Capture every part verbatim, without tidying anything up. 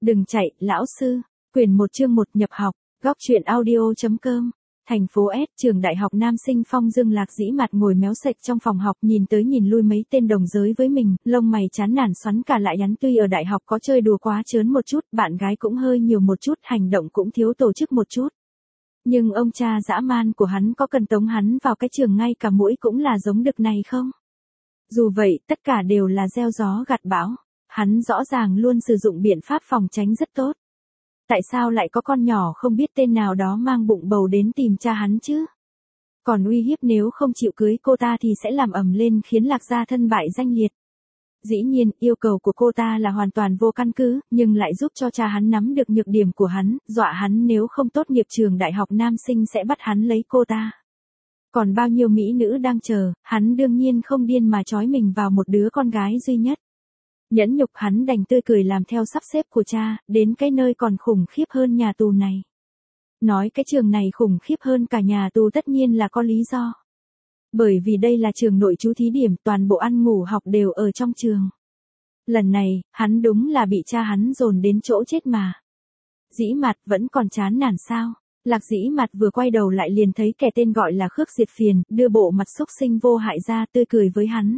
Đừng chạy, lão sư. Quyển một chương một nhập học, góc truyện audio.com. Thành phố S, trường đại học nam sinh Phong Dương Lạc dĩ mặt ngồi méo sệch trong phòng học nhìn tới nhìn lui mấy tên đồng giới với mình, lông mày chán nản xoắn cả lại nhắn tuy ở đại học có chơi đùa quá trớn một chút, bạn gái cũng hơi nhiều một chút, hành động cũng thiếu tổ chức một chút. Nhưng ông cha dã man của hắn có cần tống hắn vào cái trường ngay cả mũi cũng là giống đực này không? Dù vậy, tất cả đều là gieo gió gặt bão. Hắn rõ ràng luôn sử dụng biện pháp phòng tránh rất tốt. Tại sao lại có con nhỏ không biết tên nào đó mang bụng bầu đến tìm cha hắn chứ? Còn uy hiếp nếu không chịu cưới cô ta thì sẽ làm ầm lên khiến Lạc gia thân bại danh liệt. Dĩ nhiên, yêu cầu của cô ta là hoàn toàn vô căn cứ, nhưng lại giúp cho cha hắn nắm được nhược điểm của hắn, dọa hắn nếu không tốt nghiệp trường đại học nam sinh sẽ bắt hắn lấy cô ta. Còn bao nhiêu mỹ nữ đang chờ, hắn đương nhiên không điên mà trói mình vào một đứa con gái duy nhất. Nhẫn nhục hắn đành tươi cười làm theo sắp xếp của cha, đến cái nơi còn khủng khiếp hơn nhà tù này. Nói cái trường này khủng khiếp hơn cả nhà tù tất nhiên là có lý do. Bởi vì đây là trường nội trú thí điểm, toàn bộ ăn ngủ học đều ở trong trường. Lần này, hắn đúng là bị cha hắn dồn đến chỗ chết mà. Dĩ mặt vẫn còn chán nản sao? Lạc dĩ mặt vừa quay đầu lại liền thấy kẻ tên gọi là Khước Diệt Phiền, đưa bộ mặt xúc sinh vô hại ra tươi cười với hắn.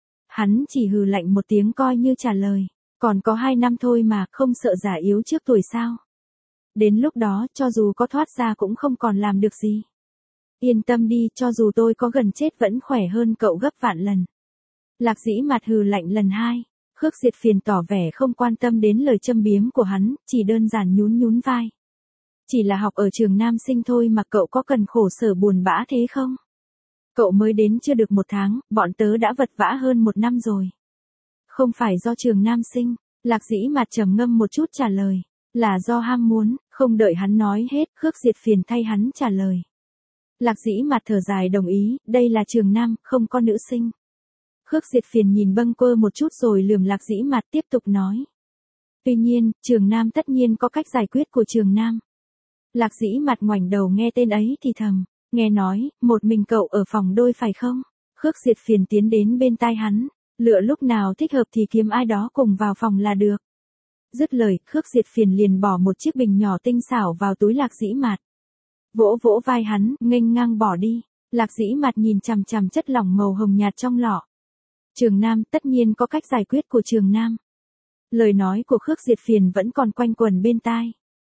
Hắn chỉ hừ lạnh một tiếng coi như trả lời. Còn có hai năm thôi mà, không sợ già yếu trước tuổi sao? Đến lúc đó, cho dù có thoát ra cũng không còn làm được gì. Yên tâm đi, cho dù tôi có gần chết vẫn khỏe hơn cậu gấp vạn lần. Lạc dĩ mặt hừ lạnh lần hai. Khước Diệt Phiền tỏ vẻ không quan tâm đến lời châm biếm của hắn, chỉ đơn giản nhún nhún vai. Chỉ là học ở trường nam sinh thôi mà cậu có cần khổ sở buồn bã thế không? Cậu mới đến chưa được một tháng, bọn tớ đã vật vã hơn một năm rồi. Không phải do trường nam sinh, Lạc dĩ mặt trầm ngâm một chút trả lời. Là do ham muốn, không đợi hắn nói hết, Khước Diệt Phiền thay hắn trả lời. Lạc dĩ mặt thở dài đồng ý, đây là trường nam, không có nữ sinh. Khước Diệt Phiền nhìn bâng quơ một chút rồi lườm Lạc dĩ mặt tiếp tục nói. Tuy nhiên, trường nam tất nhiên có cách giải quyết của trường nam. Lạc dĩ mặt ngoảnh đầu nghe tên ấy thì thầm, nghe nói, một mình cậu ở phòng đôi phải không? Khước Diệt Phiền tiến đến bên tai hắn, lựa lúc nào thích hợp thì kiếm ai đó cùng vào phòng là được. Dứt lời, Khước Diệt Phiền liền bỏ một chiếc bình nhỏ tinh xảo vào túi Lạc dĩ mặt. Vỗ vỗ vai hắn, nghênh ngang bỏ đi. Lạc dĩ mặt nhìn chằm chằm chất lỏng màu hồng nhạt trong lọ. Trường nam, tất nhiên có cách giải quyết của trường nam. Lời nói của Khước Diệt Phiền vẫn còn quanh quẩn bên tai.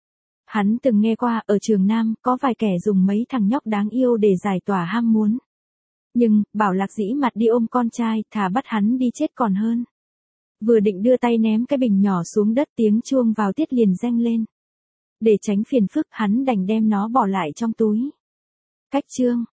Hắn từng nghe qua ở trường nam có vài kẻ dùng mấy thằng nhóc đáng yêu để giải tỏa ham muốn. Nhưng, bảo Lạc dĩ mặt đi ôm con trai, thà bắt hắn đi chết còn hơn. Vừa định đưa tay ném cái bình nhỏ xuống đất, tiếng chuông vào tiết liền reng lên. Để tránh phiền phức hắn đành đem nó bỏ lại trong túi. Cách chương